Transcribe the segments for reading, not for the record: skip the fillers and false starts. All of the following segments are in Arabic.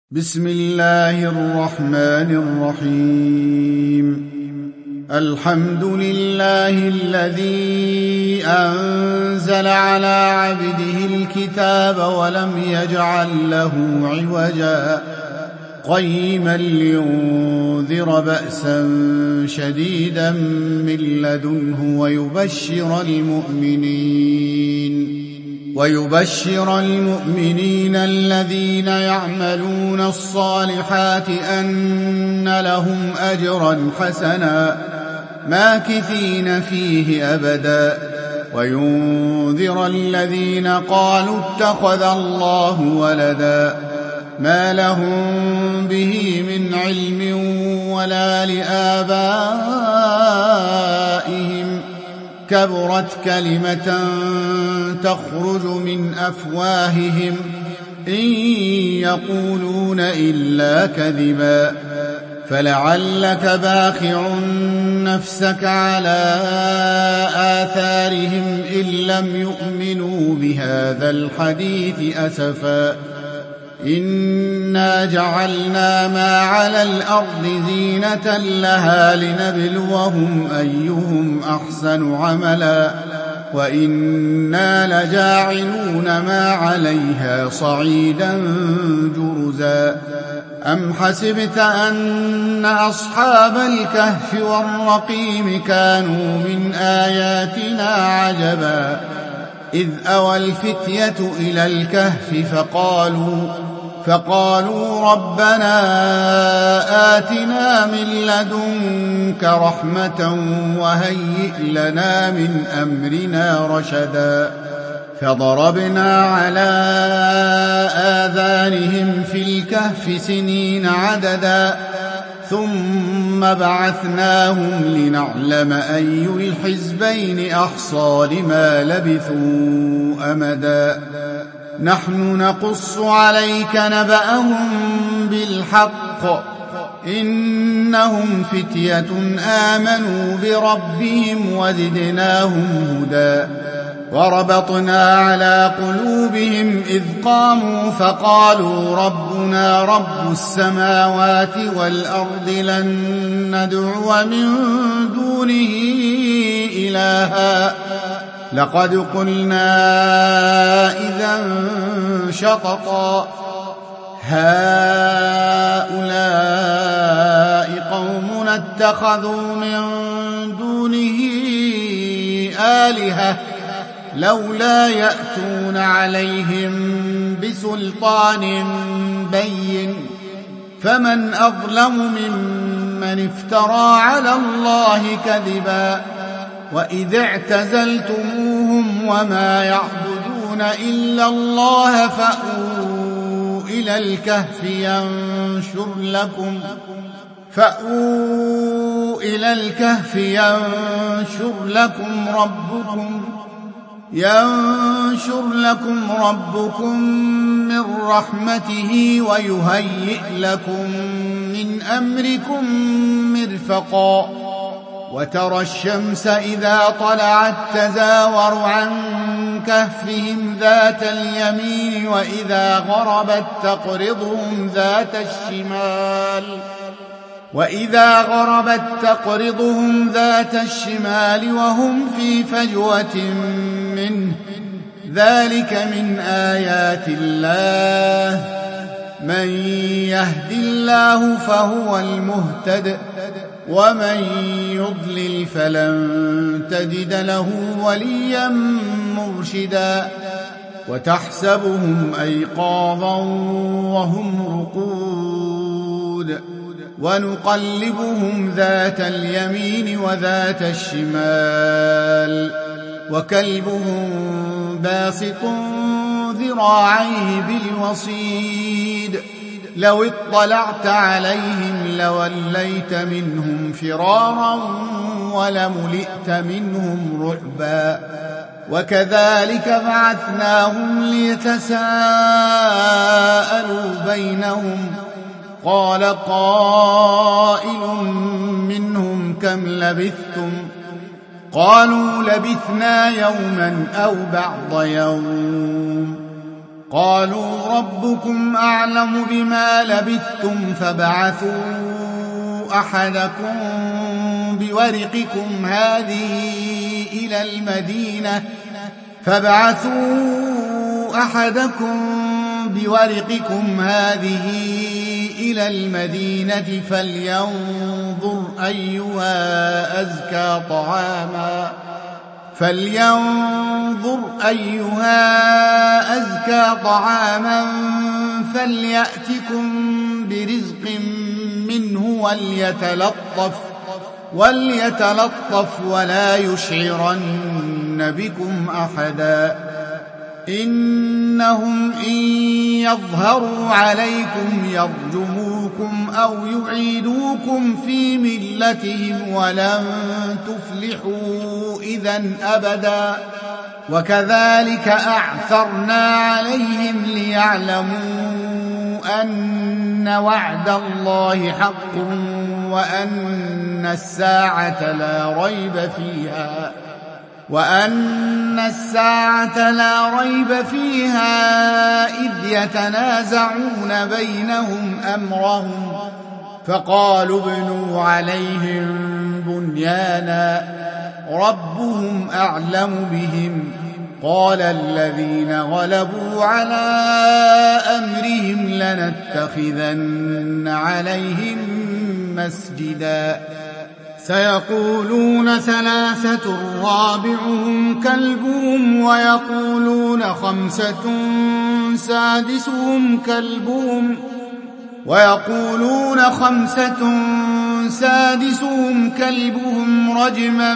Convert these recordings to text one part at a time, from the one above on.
بسم الله الرحمن الرحيم. الحمد لله الذي أنزل على عبده الكتاب ولم يجعل له عوجا قيما لينذر بأسا شديدا من لدنه ويبشر المؤمنين الذين يعملون الصالحات أن لهم أجرا حسنا ماكثين فيه أبدا وينذر الذين قالوا اتخذ الله ولدا ما لهم به من علم ولا لآبائهم كبرت كلمة تخرج من أفواههم إن يقولون إلا كذبا فلعلك باخع نفسك على آثارهم إن لم يؤمنوا بهذا الحديث أسفا إنا جعلنا ما على الأرض زينة لها لنبلوهم أيهم أحسن عملا وإنا لجاعلون ما عليها صعيدا جرزا أم حسبت أن أصحاب الكهف والرقيم كانوا من آياتنا عجبا إذ أوى الفتية إلى الكهف فقالوا ربنا آتنا من لدنك رحمة وهيئ لنا من أمرنا رشدا فضربنا على آذانهم في الكهف سنين عددا ثم بعثناهم لنعلم أي الحزبين أحصى لما لبثوا أمدا نحن نقص عليك نبأهم بالحق إنهم فتية آمنوا بربهم وزدناهم هدى وربطنا على قلوبهم إذ قاموا فقالوا ربنا رب السماوات والأرض لن ندعو من دونه إلها لقد قلنا إذا شططا هؤلاء قومنا اتخذوا من دونه آلهة لولا يأتون عليهم بسلطان بين فمن أظلم ممن افترى على الله كذبا وإذ اعتزلتموهم وما يعبدون إلا الله فأووا إلى الكهف ينشر لكم ربكم من رحمته ويهيئ لكم من أمركم مرفقا وترى الشمس إذا طلعت تزاور عن كهفهم ذات اليمين وإذا غربت تقرضهم ذات الشمال وهم في فجوة منه ذلك من آيات الله من يهد الله فهو المهتد ومن يضلل فلن تجد له وليا مرشدا وتحسبهم أيقاظا وهم رقود ونقلبهم ذات اليمين وذات الشمال وكلبهم باسط ذراعيه بالوصيد لو اطلعت عليهم لوليت منهم فرارا ولملئت منهم رعبا وكذلك بعثناهم ليتساءلوا بينهم قال قائل منهم كم لبثتم قالوا لبثنا يوما أو بعض يوم قالوا ربكم أعلم بما لبثتم فابعثوا أحدكم بورقكم هذه إلى المدينة فلينظر أيها أزكى طعاما فليأتكم برزق منه وليتلطف ولا يشعرن بكم أحدا إنهم إن يظهروا عليكم يرجموكم أو يعيدوكم في ملتهم ولن تفلحوا إذا أبدا وكذلك أعثرنا عليهم ليعلموا أن وعد الله حق وأن الساعة لا ريب فيها إذ يتنازعون بينهم أمرهم فقالوا ابنوا عليهم بنيانا ربهم أعلم بهم قال الذين غلبوا على أمرهم لنتخذن عليهم مسجدا سيقولون ثلاثة رابعهم كلبهم ويقولون خمسة سادسهم كلبهم رجما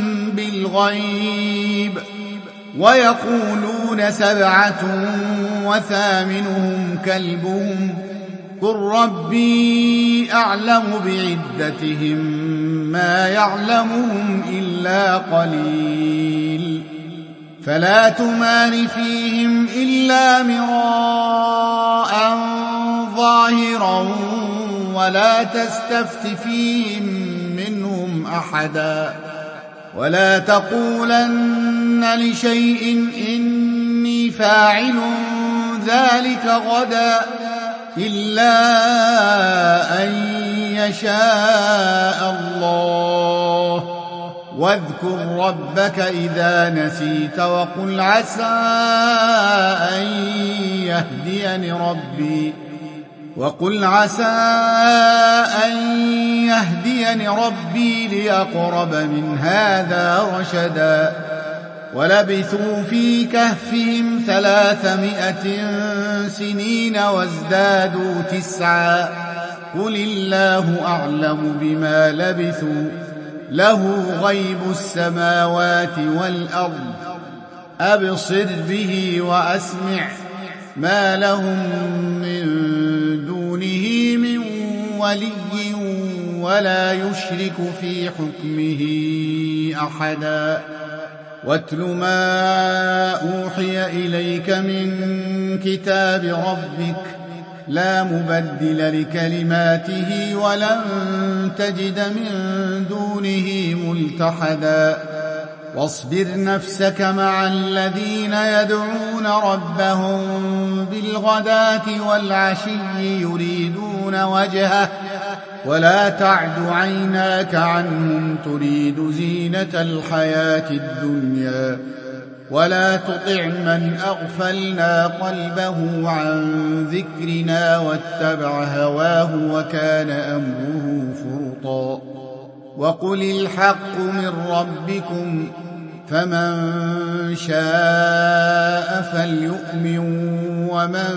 بالغيب ويقولون 7 وثامنهم كلبهم قل ربي أعلم بعدتهم ما يعلمهم إلا قليل فلا تمار فيهم إلا مراء ظاهرا ولا تستفت فيهم منهم أحدا ولا تقولن لشيء إني فاعل ذلك غدا إلا أن يشاء الله واذكر ربك إذا نسيت وقل عسى أن يهديني ربي لأقرب من هذا رشدا ولبثوا في كهفهم 300 سنين وازدادوا 9 قل الله أعلم بما لبثوا له غيب السماوات والأرض أبصر به وأسمع ما لهم من دونه من ولي ولا يشرك في حكمه أحدا واتل ما أوحي إليك من كتاب ربك لا مبدل لكلماته ولن تجد من دونه ملتحدا واصبر نفسك مع الذين يدعون ربهم بالغداة والعشي يريدون وجهه ولا تعد عيناك عنهم تريد زينة الحياة الدنيا ولا تطع من أغفلنا قلبه عن ذكرنا واتبع هواه وكان أمره فرطا وقل الحق من ربكم فمن شاء فليؤمن ومن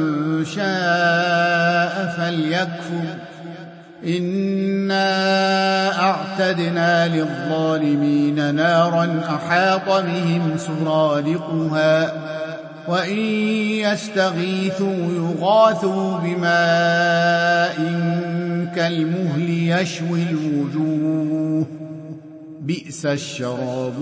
شاء فليكفر إنا أعتدنا للظالمين نارا أحاط بهم سرادقها وإن يستغيثوا يغاثوا بماء كالمهل يشوي الوجوه بئس الشراب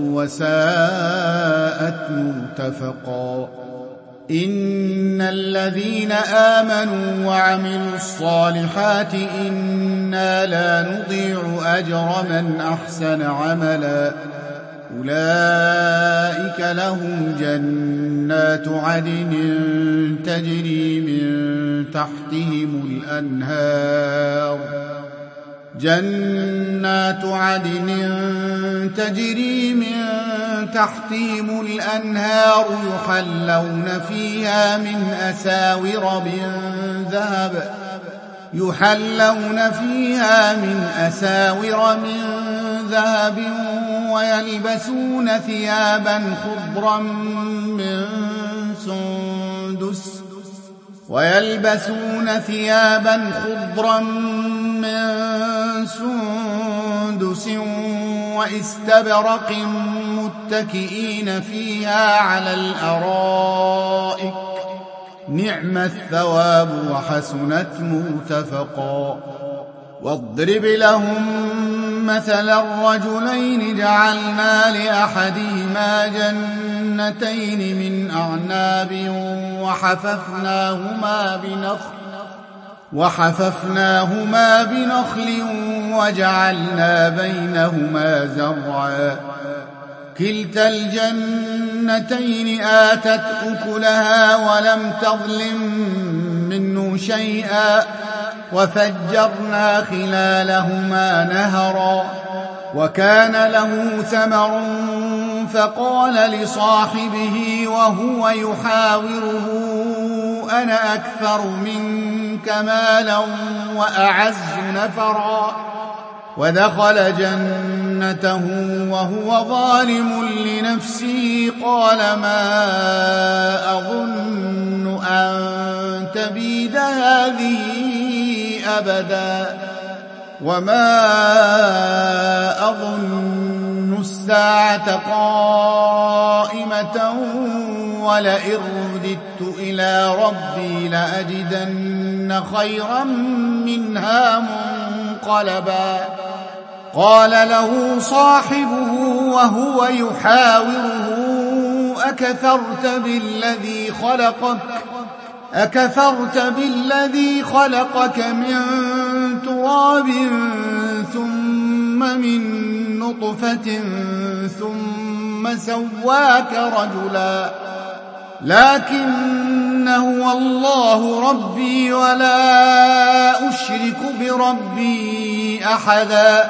وساءت مرتفقا إن الذين آمنوا وعملوا الصالحات إنا لا نضيع أجر من أحسن عملا أولئك لهم جنات عدن تجري من تحتهم الأنهار يحلون فيها من أساور من ذهب ويلبسون ثيابا خضرا من سندس واستبرق متكئين فيها على الأرائك نعم الثواب وحسنت مرتفقا. واضرب لهم مثل الرجلين جعلنا لأحدهما جنتين من أعناب وحففناهما بنخل وجعلنا بينهما زرعا كلتا الجنتين آتت أكلها ولم تظلم منه شيئا وفجرنا خلالهما نهرا وكان له ثمر فقال لصاحبه وهو يحاوره أنا أكثر منك مالا وأعز نفرا ودخل جنته وهو ظالم لنفسه قال ما أظن أن تبيد هذه أبدا وما أظن الساعة قائمة ولئن رددت إلى ربي لأجدن خيرا منها منقلبا. قال له صاحبه وهو يحاوره أكفرت بالذي خلقك من تراب ثم من نطفة ثم سواك رجلا لكن هو الله ربي ولا أشرك بربي أحدا.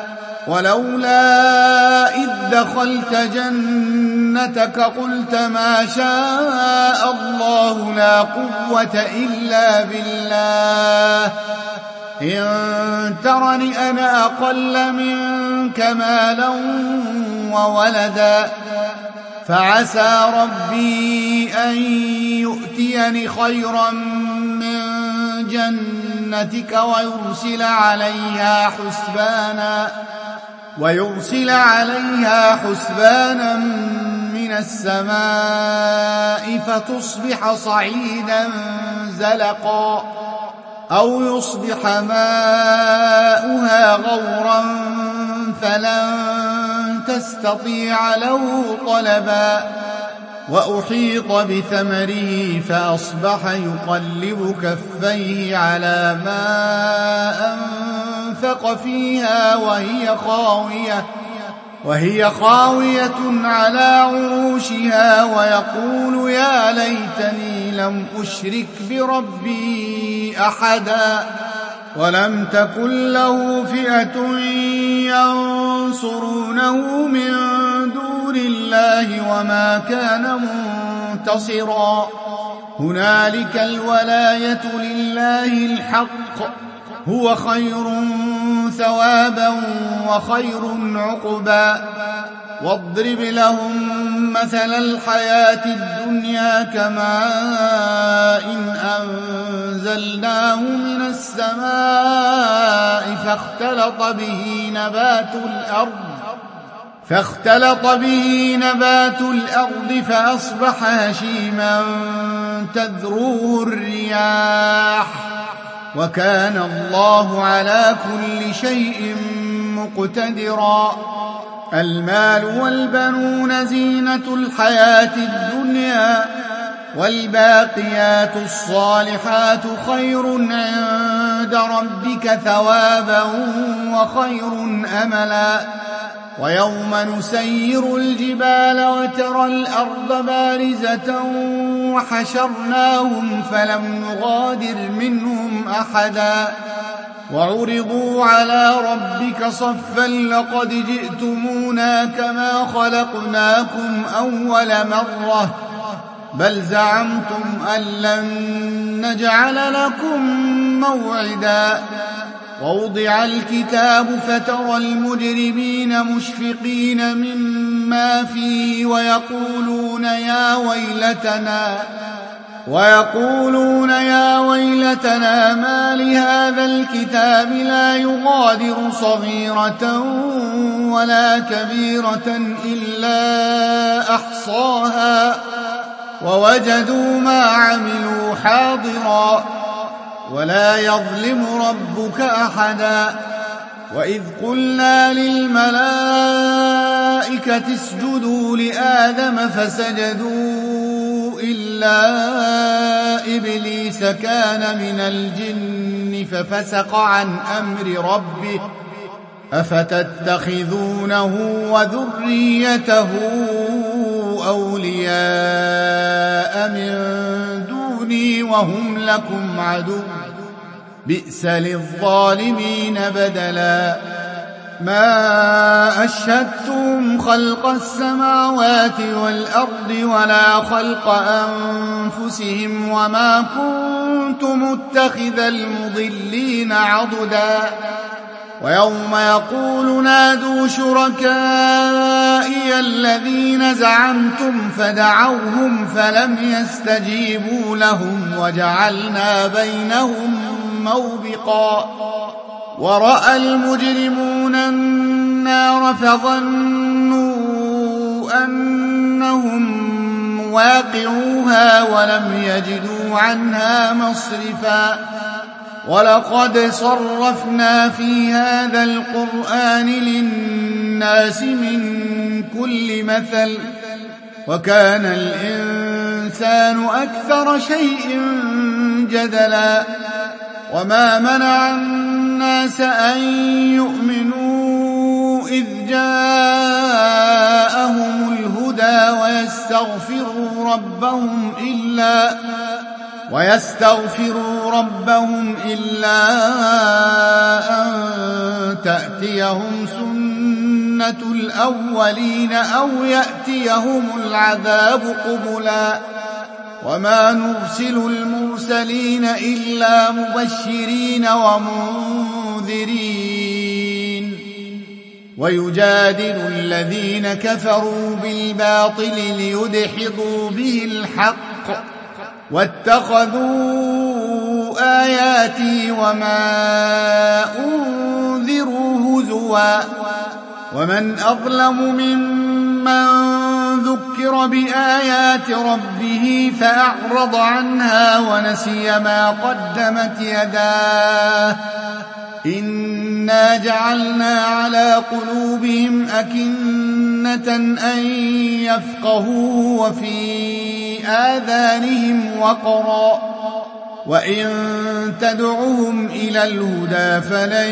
ولولا إذ دخلت جنتك قلت ما شاء الله لا قوة إلا بالله إن ترني أنا أقل منك مالا وولدا فعسى ربي أن يؤتيني خيرا من جنتك ويرسل عليها حسبانا من السماء فتصبح صعيدا زلقا أو يصبح ماؤها غورا فلن تستطيع له طلبا. وأحيط بثمره فأصبح يقلب كفيه على ما أنفق فيها وهي خاوية على عروشها ويقول يا ليتني لم أشرك بربي أحدا. ولم تكن له فئة ينصرونه من دون الله وما كان منتصرا. هنالك الولاية لله الحق هو خير ثوابا وخير عقبا. واضرب لهم مثل الحياة الدنيا كماء أنزلناه من السماء فاختلط به نبات الأرض فأصبح هشيما تذروه الرياح وكان الله على كل شيء مقتدرا. المال والبنون زينة الحياة الدنيا والباقيات الصالحات خير عند ربك ثوابا وخير أملا. ويوم نسير الجبال وترى الأرض بارزة وحشرناهم فلم نغادر منهم أحدا وعرضوا على ربك صفا لقد جئتمونا كما خلقناكم أول مرة بل زعمتم أن لن نجعل لكم موعدا ووضع الكتاب فترى المجرمين مشفقين مما فيه ويقولون يا ويلتنا ما لهذا الكتاب لا يغادر صغيرة ولا كبيرة إلا أحصاها ووجدوا ما عملوا حاضرا ولا يظلم ربك أحدا وإذ قلنا للملائكة اسجدوا لآدم فسجدوا إلا إبليس كان من الجن ففسق عن أمر ربه أفتتخذونه وذريته أولياء من دوني وهم لكم عدو بئس للظالمين بدلا ما أشهدتم خلق السماوات والأرض ولا خلق أنفسهم وما كنت متخذ المضلين عضدا ويوم يقول نادوا شركائي الذين زعمتم فدعوهم فلم يستجيبوا لهم وجعلنا بينهم موبقا ورأى المجرمون النار فظنوا أنهم واقعوها ولم يجدوا عنها مصرفا ولقد صرفنا في هذا القرآن للناس من كل مثل وكان الإنسان أكثر شيء جدلا وما منع الناس أن يؤمنوا إذ جاءهم الهدى ويستغفروا ربهم إلا أن تأتيهم سنة الأولين أو يأتيهم العذاب قبلا وما نرسل المرسلين إلا مبشرين ومنذرين ويجادل الذين كفروا بالباطل ليدحضوا به الحق واتخذوا آياتي وما أنذروا هزوا ومن أظلم ممن ذكر بآيات ربه فأعرض عنها ونسي ما قدمت يداه إنا جعلنا على قلوبهم أكنة أن يفقهوه وفي آذانهم وقرا وإن تدعهم إلى الهدى فلن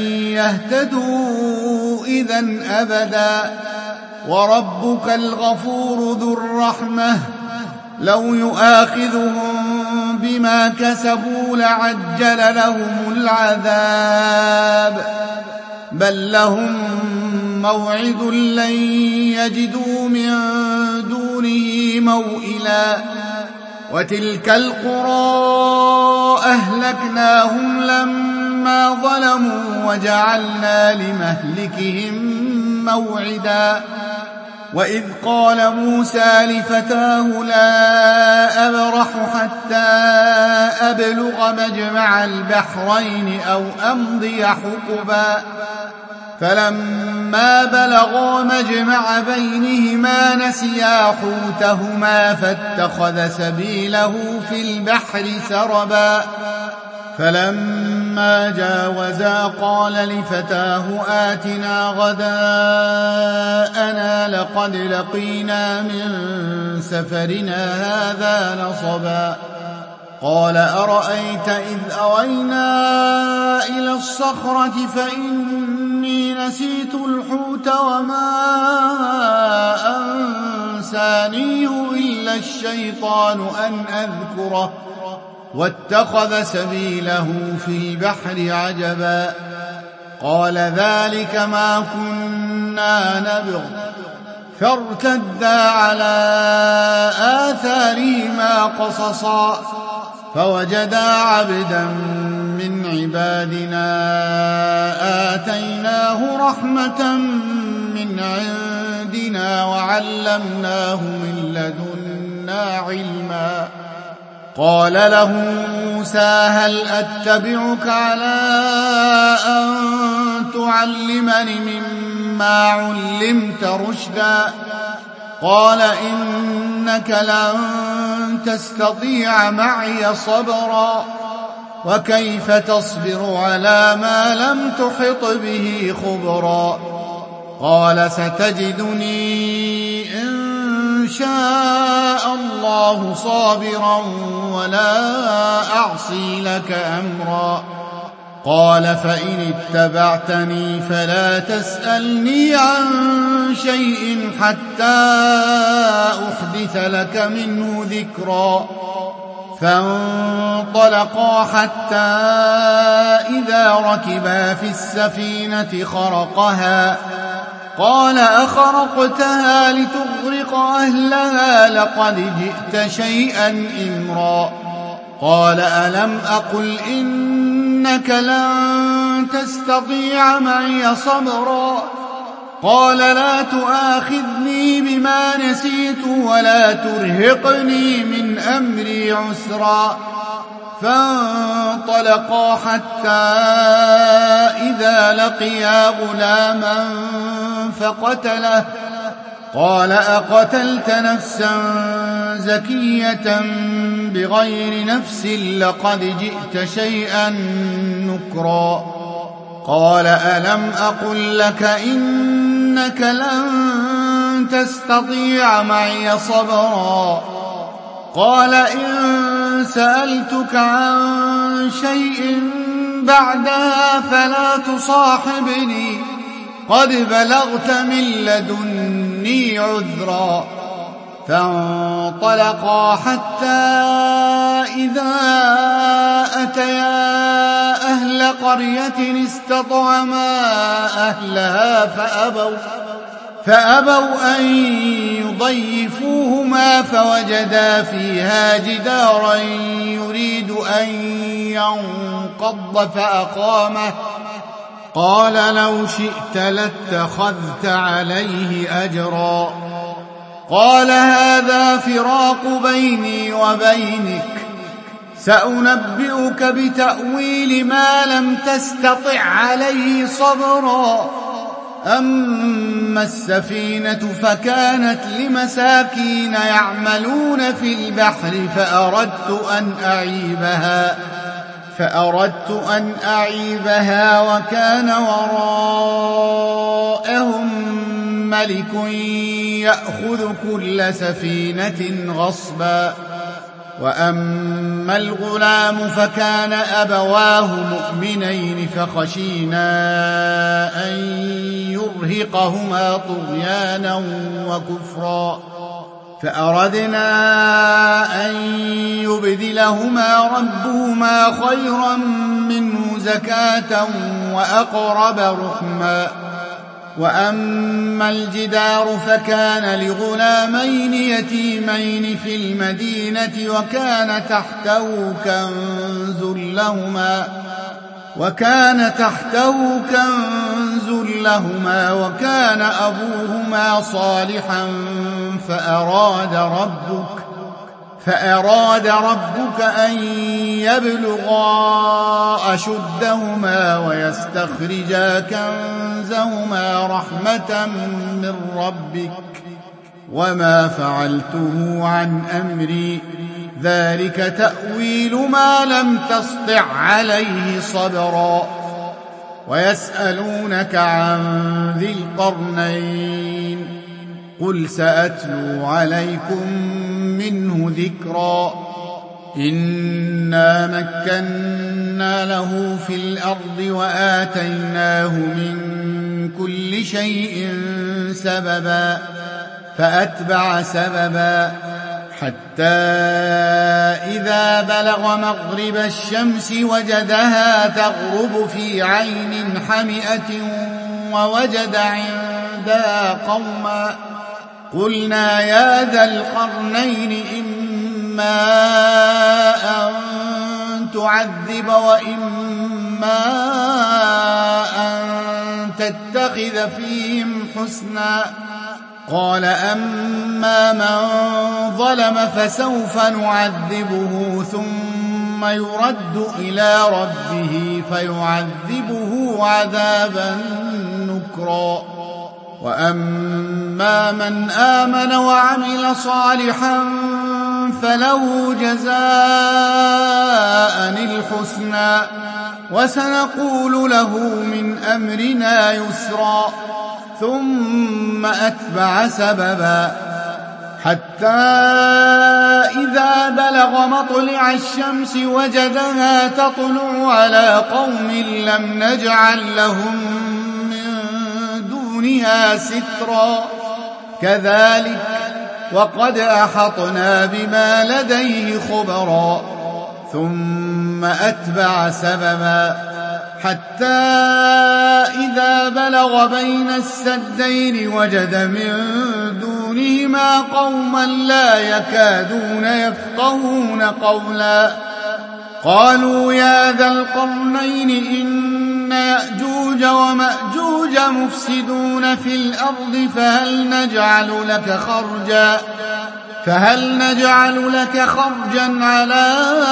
يهتدوا إذن أبدا وربك الغفور ذو الرحمة لو يؤاخذهم بما كسبوا لعجل لهم العذاب بل لهم موعد لن يجدوا من دونه موئلا وتلك القرى أهلكناهم لما ظلموا وجعلنا لمهلكهم موعدا وإذ قال موسى لفتاه لا أبرح حتى أبلغ مجمع البحرين أو أمضي حقبا فلما بلغا مجمع بينهما نسيا حوتهما فاتخذ سبيله في البحر سربا فلما جاوزا قال لفتاه آتنا غداءنا لقد لقينا من سفرنا هذا نصبا قال أرأيت إذ أوينا إلى الصخرة فإني إني نسيت الحوت وما أنسانيه إلا الشيطان أن أذكره واتخذ سبيله في البحر عجبا قال ذلك ما كنا نبغ فارتدا على آثارهما قصصا فوجدا عبدا من عبادنا آتيناه رحمة من عندنا وعلمناه من لدنا علما قال له موسى هل أتبعك على أن تعلمني مما علمت رشدا قال إنك لن تستطيع معي صبرا وكيف تصبر على ما لم تحط به خبرا قال ستجدني إن شاء الله صابرا ولا أعصي لك أمرا قال فإن اتبعتني فلا تسألني عن شيء حتى أحدث لك منه ذكرا فانطلقا حتى إذا ركبا في السفينة خرقها قال أخرقتها لتغرق أهلها لقد جئت شيئا إمرا قال ألم أقل إنك لن تستطيع معي صبرا قال لا تؤاخذني بما نسيت ولا ترهقني من أمري عسرا فانطلقا حتى إذا لقيا غلاما فقتله قال أقتلت نفسا زكية بغير نفس لقد جئت شيئا نكرا قال ألم أقل لك إنك لن تستطيع معي صبرا قال إن سألتك عن شيء بعدها فلا تصاحبني قد بلغت من لدني عذرا فانطلقا حتى إذا أتيا أهل قرية استطعما أهلها فأبوا أن يضيفوهما فوجدا فيها جدارا يريد أن ينقض فأقامه قال لو شئت لاتخذت عليه أجرا قال هذا فراق بيني وبينك سأنبئك بتأويل ما لم تستطع عليه صبرا أما السفينة فكانت لمساكين يعملون في البحر فأردت أن أعيبها وكان وراءهم ملك يأخذ كل سفينة غصبا وأما الغلام فكان أبواه مؤمنين فخشينا أن يرهقهما طغيانا وكفرا فأردنا أن يبدلهما ربهما خيرا منه زكاة وأقرب رحما وأما الجدار فكان لغلامين يتيمين في المدينة وكان تحته كنز لهما وكان أبوهما صالحا فأراد ربك أن يبلغا أشدهما ويستخرجا كنزهما رحمة من ربك وما فعلته عن أمري ذلك تأويل ما لم تسطع عليه صبرا ويسألونك عن ذي القرنين قل سأتلو عليكم منه ذكرا إنا مكنا له في الأرض وآتيناه من كل شيء سببا فأتبع سببا حتى إذا بلغ مغرب الشمس وجدها تغرب في عين حمئة ووجد عندها قوما قلنا يا ذا القرنين إما أن تعذب وإما أن تتخذ فيهم حسنا قال أما من ظلم فسوف نعذبه ثم يرد إلى ربه فيعذبه عذابا نكرا وأما من آمن وعمل صالحا فله جزاء الحسنى وسنقول له من أمرنا يسرا ثم أتبع سببا حتى إذا بلغ مطلع الشمس وجدها تطلع على قوم لم نجعل لهم من دونها سترا كذلك وقد أحطنا بما لديه خبرا ثم أتبع سببا حتى إذا بلغ بين السدين وجد من دونهما قوما لا يكادون يفقهون قولا قالوا يا ذا القرنين إن يأجوج ومأجوج مفسدون في الأرض فهل نجعل لك خرجا على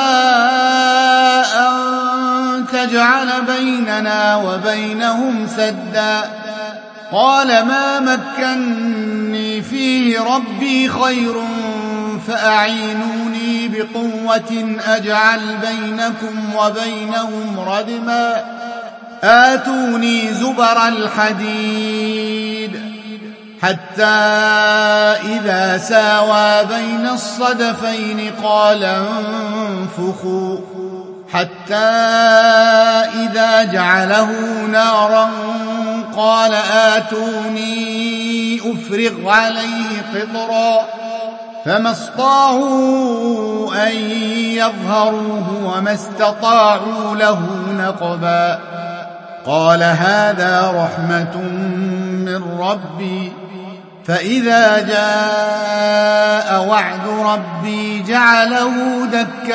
أن تجعل بيننا وبينهم سدا قال ما مكني فيه ربي خير فأعينوني بقوة أجعل بينكم وبينهم ردما آتوني زبر الحديد حتى إذا ساوى بين الصدفين قال انفخوا حتى إذا جعله نارا قال آتوني أفرغ عليه قطرا فما استطاعوا أن يظهروه وما استطاعوا له نقبا قال هذا رحمة من ربي فإذا جاء وعد ربي جعله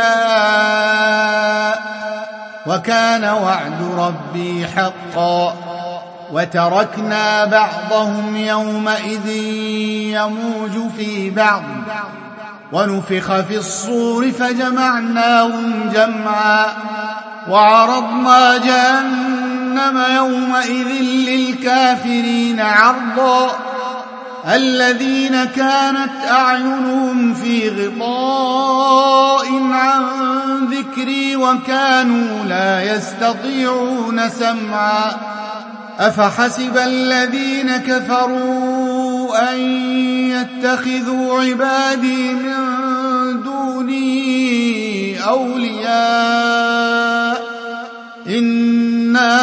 دكاء وكان وعد ربي حقا وتركنا بعضهم يومئذ يموج في بعض ونفخ في الصور فجمعناهم جمعا وعرضنا جهنم يومئذ للكافرين عرضا الذين كانت أعينهم في غطاء عن ذكري وكانوا لا يستطيعون سمعا أفحسب الذين كفروا أن يتخذوا عبادي من دوني أولياء إنا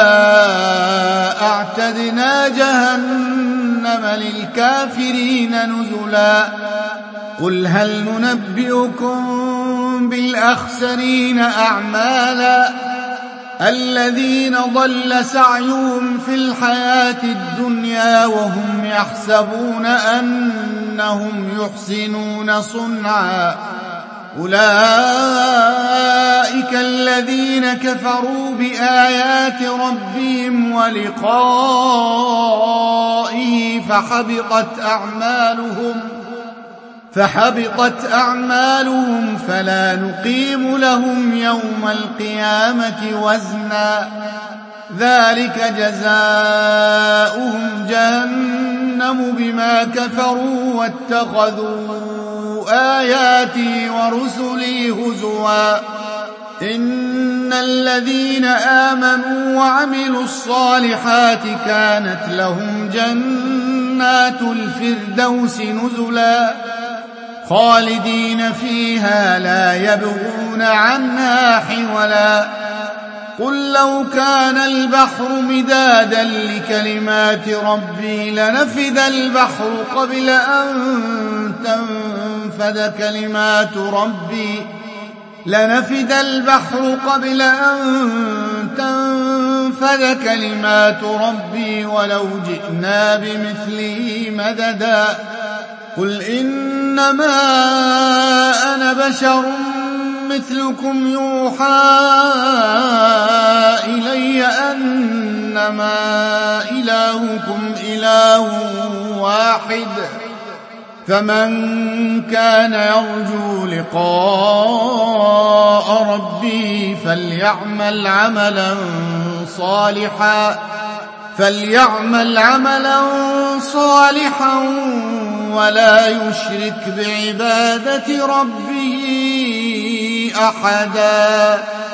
أعتدنا جهنم للكافرين نزلا قل هل ننبئكم بالأخسرين أعمالا الذين ضل سعيهم في الحياة الدنيا وهم يحسبون أنهم يحسنون صنعا أولئك الذين كفروا بآيات ربهم ولقائه فحبطت أعمالهم فلا نقيم لهم يوم القيامة وزنا ذلك جزاؤهم جهنم بما كفروا واتخذوا آياتي ورسلي هزوا إن الذين آمنوا وعملوا الصالحات كانت لهم جنات الفردوس نزلا خالدين فيها لا يبغون عنها حولا قل لو كان البحر مدادا لكلمات ربي لنفد البحر قبل أن تنفد كلمات ربي ولو جئنا بمثله مددا قل إنما أنا بشر مثلكم يوحى إلي أنما إلهكم إله واحد فمن كان يرجو لقاء ربه فليعمل عملا صالحا ولا يشرك بعبادة ربه أحدا.